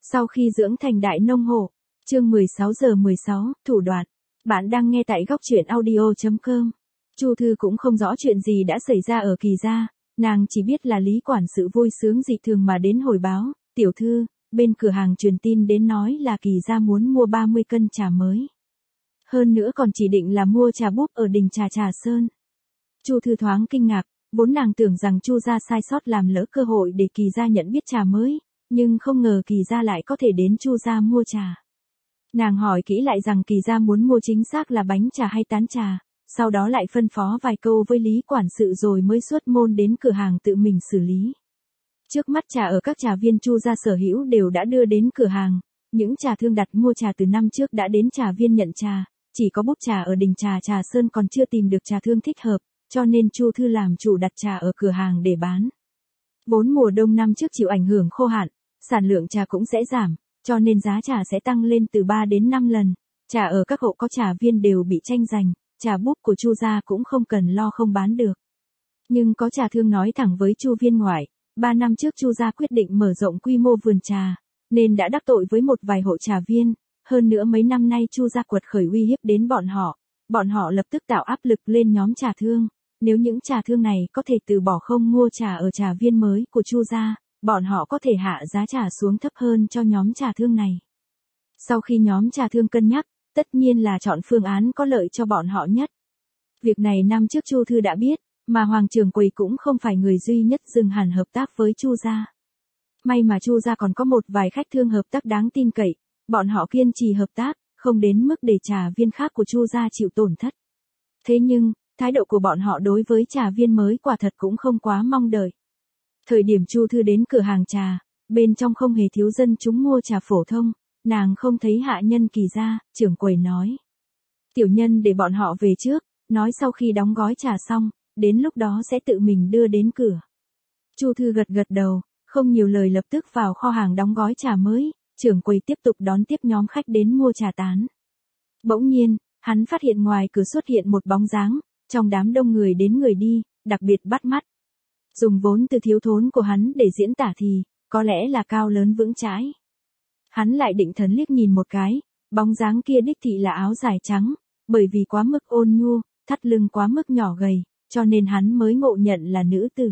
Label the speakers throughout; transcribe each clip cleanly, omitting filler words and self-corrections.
Speaker 1: Sau khi dưỡng thành đại nông hộ, chương 16:16, thủ đoạn. Bạn đang nghe tại góc truyện audio.com. Chu Thư cũng không rõ chuyện gì đã xảy ra ở Kỳ gia, nàng chỉ biết là Lý quản sự vui sướng dị thường mà đến hồi báo, tiểu thư, bên cửa hàng truyền tin đến nói là Kỳ gia muốn mua 30 cân trà mới. Hơn nữa còn chỉ định là mua trà búp ở đình trà Trà Sơn. Chu Thư thoáng kinh ngạc, vốn nàng tưởng rằng Chu gia sai sót làm lỡ cơ hội để Kỳ gia nhận biết trà mới, nhưng không ngờ Kỳ gia lại có thể đến Chu gia mua trà. Nàng hỏi kỹ lại rằng Kỳ gia muốn mua chính xác là bánh trà hay tán trà, sau đó lại phân phó vài câu với Lý quản sự rồi mới xuất môn đến cửa hàng tự mình xử lý. Trước mắt trà ở các trà viên Chu gia sở hữu đều đã đưa đến cửa hàng, những trà thương đặt mua trà từ năm trước đã đến trà viên nhận trà, chỉ có búp trà ở đình trà Trà Sơn còn chưa tìm được trà thương thích hợp, cho nên Chu Thư làm chủ đặt trà ở cửa hàng để bán. Vốn mùa đông năm trước chịu ảnh hưởng khô hạn, sản lượng trà cũng sẽ giảm, cho nên giá trà sẽ tăng lên từ 3 đến 5 lần. Trà ở các hộ có trà viên đều bị tranh giành, trà búp của Chu gia cũng không cần lo không bán được. Nhưng có trà thương nói thẳng với Chu viên ngoại, 3 năm trước Chu gia quyết định mở rộng quy mô vườn trà, nên đã đắc tội với một vài hộ trà viên, hơn nữa mấy năm nay Chu gia quật khởi uy hiếp đến bọn họ lập tức tạo áp lực lên nhóm trà thương. Nếu những trà thương này có thể từ bỏ không mua trà ở trà viên mới của Chu gia, bọn họ có thể hạ giá trà xuống thấp hơn cho nhóm trà thương này. Sau khi nhóm trà thương cân nhắc, tất nhiên là chọn phương án có lợi cho bọn họ nhất. Việc này năm trước Chu Thư đã biết, mà Hoàng Trường Quầy cũng không phải người duy nhất dừng hẳn hợp tác với Chu gia. May mà Chu gia còn có một vài khách thương hợp tác đáng tin cậy, bọn họ kiên trì hợp tác, không đến mức để trà viên khác của Chu gia chịu tổn thất. Thế nhưng, thái độ của bọn họ đối với trà viên mới quả thật cũng không quá mong đợi. Thời điểm Chu Thư đến cửa hàng trà, bên trong không hề thiếu dân chúng mua trà phổ thông, nàng không thấy hạ nhân Kỳ gia, trưởng quầy nói. Tiểu nhân để bọn họ về trước, nói sau khi đóng gói trà xong, đến lúc đó sẽ tự mình đưa đến cửa. Chu Thư gật gật đầu, không nhiều lời lập tức vào kho hàng đóng gói trà mới, trưởng quầy tiếp tục đón tiếp nhóm khách đến mua trà tán. Bỗng nhiên, hắn phát hiện ngoài cửa xuất hiện một bóng dáng, trong đám đông người đến người đi, đặc biệt bắt mắt. Dùng vốn từ thiếu thốn của hắn để diễn tả thì, có lẽ là cao lớn vững chãi. Hắn lại định thần liếc nhìn một cái, bóng dáng kia đích thị là áo dài trắng, bởi vì quá mức ôn nhu, thắt lưng quá mức nhỏ gầy, cho nên hắn mới ngộ nhận là nữ tử.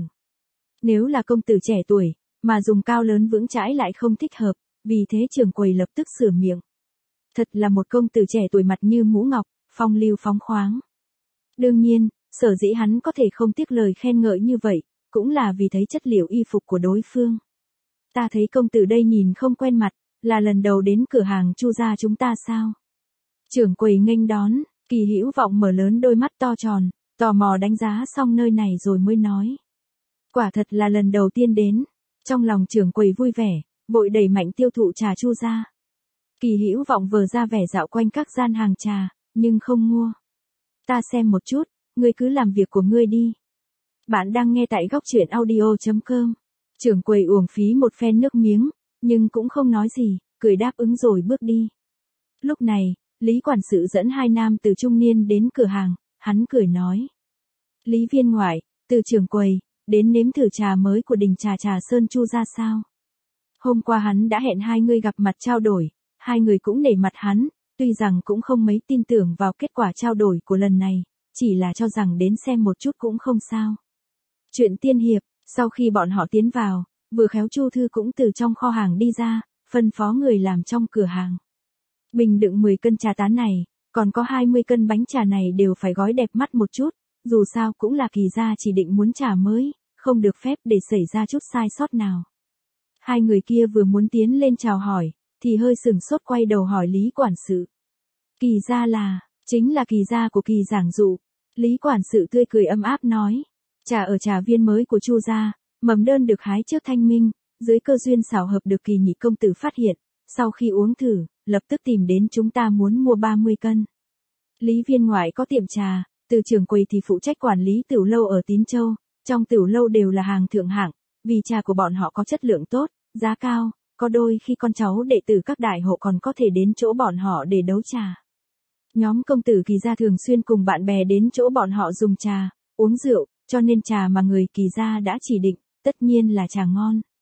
Speaker 1: Nếu là công tử trẻ tuổi, mà dùng cao lớn vững chãi lại không thích hợp, vì thế trưởng quầy lập tức sửa miệng. Thật là một công tử trẻ tuổi mặt như mũ ngọc, phong lưu phóng khoáng. Đương nhiên, sở dĩ hắn có thể không tiếc lời khen ngợi như vậy, cũng là vì thấy chất liệu y phục của đối phương. Ta thấy công tử đây nhìn không quen mặt, là lần đầu đến cửa hàng Chu gia chúng ta sao? Trưởng quầy nghênh đón, Kỳ Hữu Vọng mở lớn đôi mắt to tròn, tò mò đánh giá xong nơi này rồi mới nói. Quả thật là lần đầu tiên đến. Trong lòng trưởng quầy vui vẻ, vội đẩy mạnh tiêu thụ trà Chu gia. Kỳ Hữu Vọng vờ ra vẻ dạo quanh các gian hàng trà, nhưng không mua. Ta xem một chút, ngươi cứ làm việc của ngươi đi. Bạn đang nghe tại góc truyện audio.com. Trưởng quầy uổng phí một phen nước miếng, nhưng cũng không nói gì, cười đáp ứng rồi bước đi. Lúc này, Lý quản sự dẫn hai nam từ trung niên đến cửa hàng, hắn cười nói. Lý viên ngoại, từ trưởng quầy, đến nếm thử trà mới của đình trà Trà Sơn Chu gia sao? Hôm qua hắn đã hẹn hai người gặp mặt trao đổi, hai người cũng nể mặt hắn, tuy rằng cũng không mấy tin tưởng vào kết quả trao đổi của lần này, chỉ là cho rằng đến xem một chút cũng không sao. Chuyện tiên hiệp, sau khi bọn họ tiến vào, vừa khéo Chu Thư cũng từ trong kho hàng đi ra, phân phó người làm trong cửa hàng. Bình đựng 10 cân trà tán này, còn có 20 cân bánh trà này đều phải gói đẹp mắt một chút, dù sao cũng là Kỳ gia chỉ định muốn trà mới, không được phép để xảy ra chút sai sót nào. Hai người kia vừa muốn tiến lên chào hỏi, thì hơi sừng sốt quay đầu hỏi Lý quản sự. Kỳ gia là, chính là Kỳ gia của Kỳ giảng dụ. Lý quản sự tươi cười ấm áp nói. Trà ở trà viên mới của Chu gia, mầm đơn được hái trước thanh minh, dưới cơ duyên xảo hợp được Kỳ nhị công tử phát hiện, sau khi uống thử, lập tức tìm đến chúng ta muốn mua 30 cân. Lý viên ngoại có tiệm trà, từ trưởng quầy thì phụ trách quản lý tửu lâu ở Tín Châu, trong tửu lâu đều là hàng thượng hạng, vì trà của bọn họ có chất lượng tốt, giá cao, có đôi khi con cháu đệ tử các đại hộ còn có thể đến chỗ bọn họ để đấu trà. Nhóm công tử Kỳ gia thường xuyên cùng bạn bè đến chỗ bọn họ dùng trà, uống rượu, cho nên trà mà người Kỳ gia đã chỉ định, tất nhiên là trà ngon.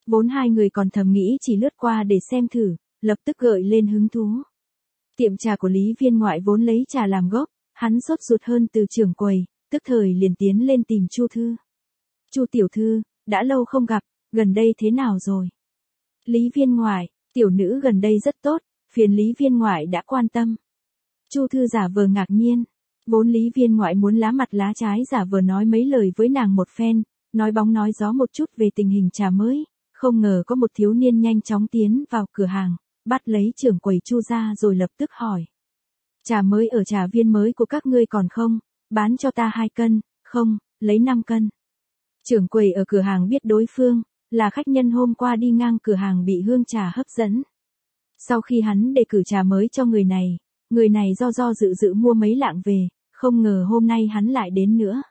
Speaker 1: Vốn hai người còn thầm nghĩ chỉ lướt qua để xem thử, lập tức gợi lên hứng thú. Tiệm trà của Lý Viên Ngoại vốn lấy trà làm gốc, hắn sốt ruột hơn từ trưởng quầy, tức thời liền tiến lên tìm Chu Thư. Chu tiểu thư, đã lâu không gặp, gần đây thế nào rồi? Lý Viên Ngoại, tiểu nữ gần đây rất tốt, phiền Lý Viên Ngoại đã quan tâm. Chu Thư giả vờ ngạc nhiên, vốn Lý Viên Ngoại muốn lá mặt lá trái giả vờ nói mấy lời với nàng một phen, nói bóng nói gió một chút về tình hình trà mới, không ngờ có một thiếu niên nhanh chóng tiến vào cửa hàng, bắt lấy trưởng quầy Chu ra rồi lập tức hỏi. Trà mới ở trà viên mới của các ngươi còn không, bán cho ta 2 cân, không, lấy 5 cân. Trưởng quầy ở cửa hàng biết đối phương là khách nhân hôm qua đi ngang cửa hàng bị hương trà hấp dẫn. Sau khi hắn đề cử trà mới cho người này do dự mua mấy lạng về, không ngờ hôm nay hắn lại đến nữa.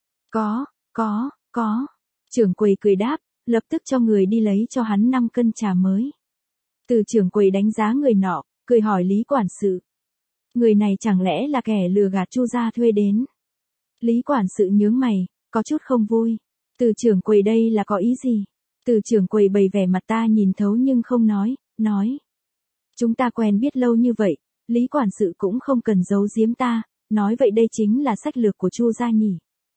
Speaker 1: Có. Trưởng quầy cười đáp, lập tức cho người đi lấy cho hắn 5 cân trà mới. Từ trưởng quầy đánh giá người nọ, cười hỏi Lý quản sự. Người này chẳng lẽ là kẻ lừa gạt Chu gia thuê đến? Lý quản sự nhướng mày, có chút không vui. Từ trưởng quầy đây là có ý gì? Từ trưởng quầy bày vẻ mặt ta nhìn thấu nhưng không nói. Chúng ta quen biết lâu như vậy, Lý quản sự cũng không cần giấu giếm ta, nói vậy đây chính là sách lược của Chu gia nhỉ.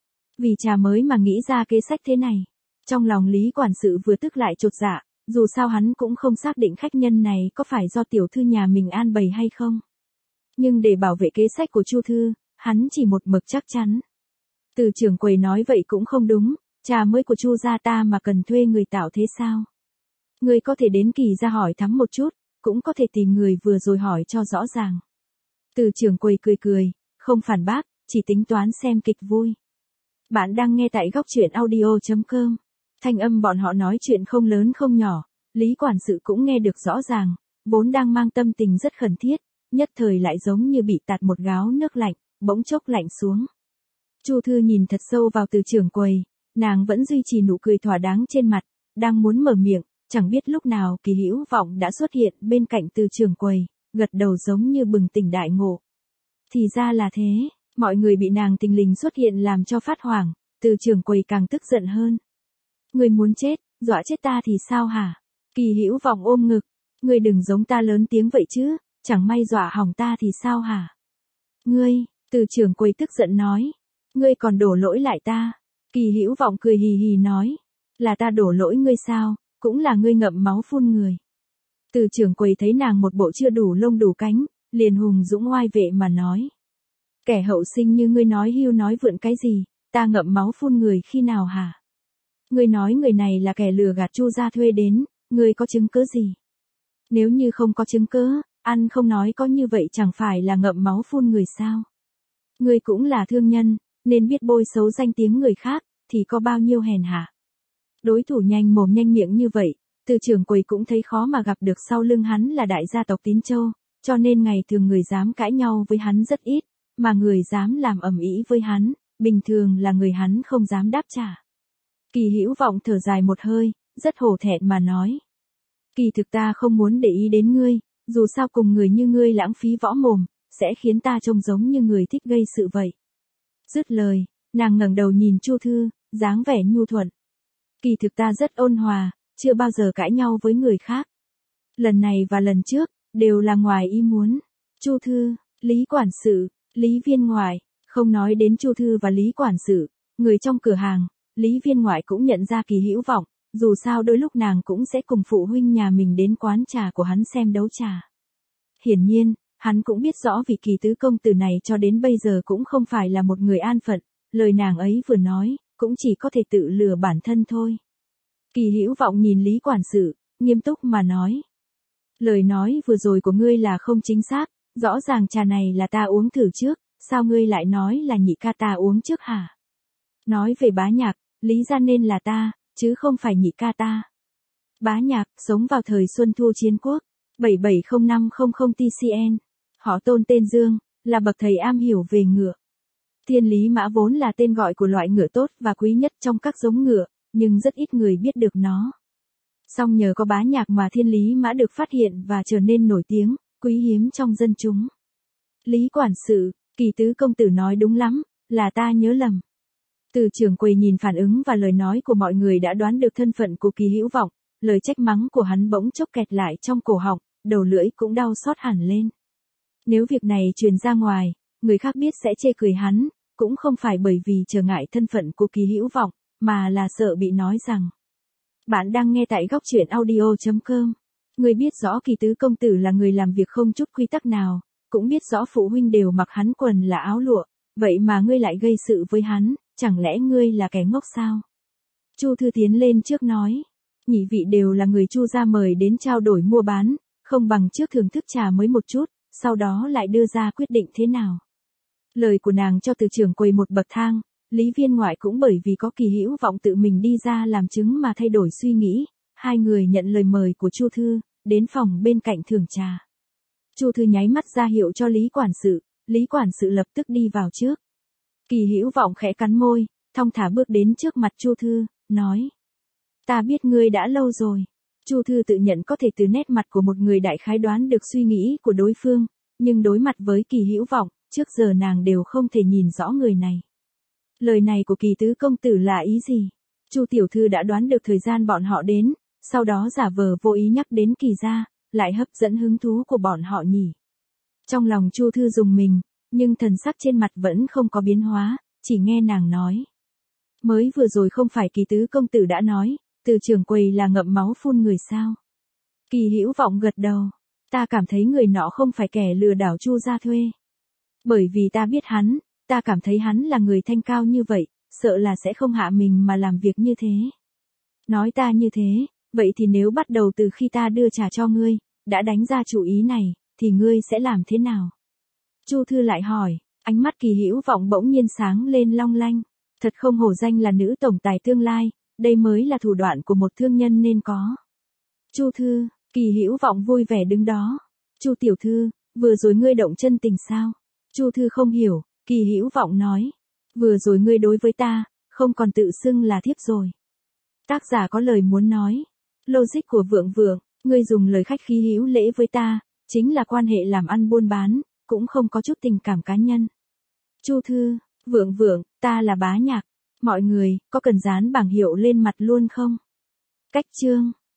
Speaker 1: Vì trà mới mà nghĩ ra kế sách thế này. Trong lòng Lý quản sự vừa tức lại chột dạ, dù sao hắn cũng không xác định khách nhân này có phải do tiểu thư nhà mình an bày hay không. Nhưng để bảo vệ kế sách của Chu Thư, hắn chỉ một mực chắc chắn. Từ trưởng quầy nói vậy cũng không đúng, trà mới của Chu gia ta mà cần thuê người tạo thế sao? Người có thể đến Kỳ gia hỏi thăm một chút, cũng có thể tìm người vừa rồi hỏi cho rõ ràng. Từ trưởng quầy cười, không phản bác, chỉ tính toán xem kịch vui. Bạn đang nghe tại góc truyện audio.com. Thanh âm bọn họ nói chuyện không lớn không nhỏ, Lý quản sự cũng nghe được rõ ràng, vốn đang mang tâm tình rất khẩn thiết, nhất thời lại giống như bị tạt một gáo nước lạnh, bỗng chốc lạnh xuống. Chu Thư nhìn thật sâu vào từ trưởng quầy, nàng vẫn duy trì nụ cười thỏa đáng trên mặt, đang muốn mở miệng, chẳng biết lúc nào Kỳ Hữu Vọng đã xuất hiện bên cạnh từ trưởng quầy, gật đầu giống như bừng tỉnh đại ngộ. Thì ra là thế, mọi người bị nàng tình lình xuất hiện làm cho phát hoảng, từ trưởng quầy càng tức giận hơn. Người muốn chết, dọa chết ta thì sao hả? Kỳ Hữu Vọng ôm ngực, người đừng giống ta lớn tiếng vậy chứ, chẳng may dọa hỏng ta thì sao hả? Ngươi, từ trưởng quầy tức giận nói, ngươi còn đổ lỗi lại ta. Kỳ Hữu Vọng cười hì hì nói, là ta đổ lỗi ngươi sao, cũng là ngươi ngậm máu phun người. Từ trưởng quầy thấy nàng một bộ chưa đủ lông đủ cánh, liền hùng dũng oai vệ mà nói. Kẻ hậu sinh như ngươi nói hưu nói vượn cái gì, ta ngậm máu phun người khi nào hả? Ngươi nói người này là kẻ lừa gạt Chu gia thuê đến, ngươi có chứng cứ gì? Nếu như không có chứng cứ, ăn không nói có như vậy chẳng phải là ngậm máu phun người sao? Ngươi cũng là thương nhân, nên biết bôi xấu danh tiếng người khác, thì có bao nhiêu hèn hạ. Đối thủ nhanh mồm nhanh miệng như vậy, từ trưởng quầy cũng thấy khó mà gặp được sau lưng hắn là đại gia tộc Tín Châu, cho nên ngày thường người dám cãi nhau với hắn rất ít, mà người dám làm ầm ĩ với hắn, bình thường là người hắn không dám đáp trả. Kỳ Hữu Vọng thở dài một hơi, rất hổ thẹn mà nói. Kỳ thực ta không muốn để ý đến ngươi, dù sao cùng người như ngươi lãng phí võ mồm, sẽ khiến ta trông giống như người thích gây sự vậy. Dứt lời, nàng ngẩng đầu nhìn Chu Thư, dáng vẻ nhu thuận. Kỳ thực ta rất ôn hòa, chưa bao giờ cãi nhau với người khác. Lần này và lần trước, đều là ngoài ý muốn. Chu Thư, Lý quản sự, Lý Viên Ngoại, không nói đến Chu Thư và Lý quản sự, người trong cửa hàng, Lý Viên Ngoại cũng nhận ra Kỳ Hữu Vọng, dù sao đôi lúc nàng cũng sẽ cùng phụ huynh nhà mình đến quán trà của hắn xem đấu trà. Hiển nhiên, hắn cũng biết rõ vị Kỳ tứ công tử này cho đến bây giờ cũng không phải là một người an phận, lời nàng ấy vừa nói, cũng chỉ có thể tự lừa bản thân thôi. Kỳ Hữu Vọng nhìn Lý quản sự, nghiêm túc mà nói. Lời nói vừa rồi của ngươi là không chính xác, rõ ràng trà này là ta uống thử trước, sao ngươi lại nói là nhị ca ta uống trước hả? Nói về Bá Nhạc, lý ra nên là ta, chứ không phải nhị ca ta. Bá Nhạc, sống vào thời Xuân Thu Chiến Quốc, 770500 TCN. Họ Tôn tên Dương, là bậc thầy am hiểu về ngựa. Thiên lý mã vốn là tên gọi của loại ngựa tốt và quý nhất trong các giống ngựa, nhưng rất ít người biết được nó. Song nhờ có Bá Nhạc mà thiên lý mã được phát hiện và trở nên nổi tiếng, quý hiếm trong dân chúng. Lý quản sự, Kỳ tứ công tử nói đúng lắm, là ta nhớ lầm. Từ trưởng quầy nhìn phản ứng và lời nói của mọi người đã đoán được thân phận của Kỳ Hữu Vọng, lời trách mắng của hắn bỗng chốc kẹt lại trong cổ họng, đầu lưỡi cũng đau xót hẳn lên. Nếu việc này truyền ra ngoài, người khác biết sẽ chê cười hắn, cũng không phải bởi vì trở ngại thân phận của Kỳ Hữu Vọng, mà là sợ bị nói rằng. Bạn đang nghe tại góc truyện audio.com. Ngươi biết rõ Kỳ tứ công tử là người làm việc không chút quy tắc nào, cũng biết rõ phụ huynh đều mặc hắn quần là áo lụa, vậy mà ngươi lại gây sự với hắn, chẳng lẽ ngươi là kẻ ngốc sao? Chu Thư tiến lên trước nói, nhị vị đều là người Chu gia mời đến trao đổi mua bán, không bằng trước thưởng thức trà mới một chút, sau đó lại đưa ra quyết định thế nào. Lời của nàng cho từ trưởng quầy một bậc thang, Lý Viên Ngoại cũng bởi vì có Kỳ Hữu Vọng tự mình đi ra làm chứng mà thay đổi suy nghĩ, hai người nhận lời mời của Chu Thư, đến phòng bên cạnh thưởng trà. Chu Thư nháy mắt ra hiệu cho Lý quản sự lập tức đi vào trước. Kỳ Hữu Vọng khẽ cắn môi, thong thả bước đến trước mặt Chu Thư, nói: "Ta biết ngươi đã lâu rồi." Chu Thư tự nhận có thể từ nét mặt của một người đại khái đoán được suy nghĩ của đối phương, nhưng đối mặt với Kỳ Hữu Vọng, trước giờ nàng đều không thể nhìn rõ người này. Lời này của Kỳ tứ công tử là ý gì? Chu tiểu thư đã đoán được thời gian bọn họ đến, sau đó giả vờ vô ý nhắc đến Kỳ gia, lại hấp dẫn hứng thú của bọn họ nhỉ. Trong lòng Chu Thư rùng mình, nhưng thần sắc trên mặt vẫn không có biến hóa, chỉ nghe nàng nói. Mới vừa rồi không phải Kỳ tứ công tử đã nói, từ trưởng quầy là ngậm máu phun người sao? Kỳ Hữu Vọng gật đầu, ta cảm thấy người nọ không phải kẻ lừa đảo Chu gia thuê. Bởi vì ta biết hắn, ta cảm thấy hắn là người thanh cao như vậy, sợ là sẽ không hạ mình mà làm việc như thế. Nói ta như thế, vậy thì nếu bắt đầu từ khi ta đưa trà cho ngươi, đã đánh ra chủ ý này, thì ngươi sẽ làm thế nào? Chu Thư lại hỏi, ánh mắt Kỳ Hữu Vọng bỗng nhiên sáng lên long lanh. Thật không hổ danh là nữ tổng tài tương lai, đây mới là thủ đoạn của một thương nhân nên có. Chu Thư, Kỳ Hữu Vọng vui vẻ đứng đó. Chu tiểu thư, vừa rồi ngươi động chân tình sao? Chu Thư không hiểu, Kỳ Hữu Vọng nói. Vừa rồi ngươi đối với ta, không còn tự xưng là thiếp rồi. Tác giả có lời muốn nói. Logic của Vượng Vượng, ngươi dùng lời khách khí hữu lễ với ta, chính là quan hệ làm ăn buôn bán, cũng không có chút tình cảm cá nhân. Chu Thư, Vượng Vượng, ta là Bá Nhạc. Mọi người, có cần dán bảng hiệu lên mặt luôn không? Cách chương.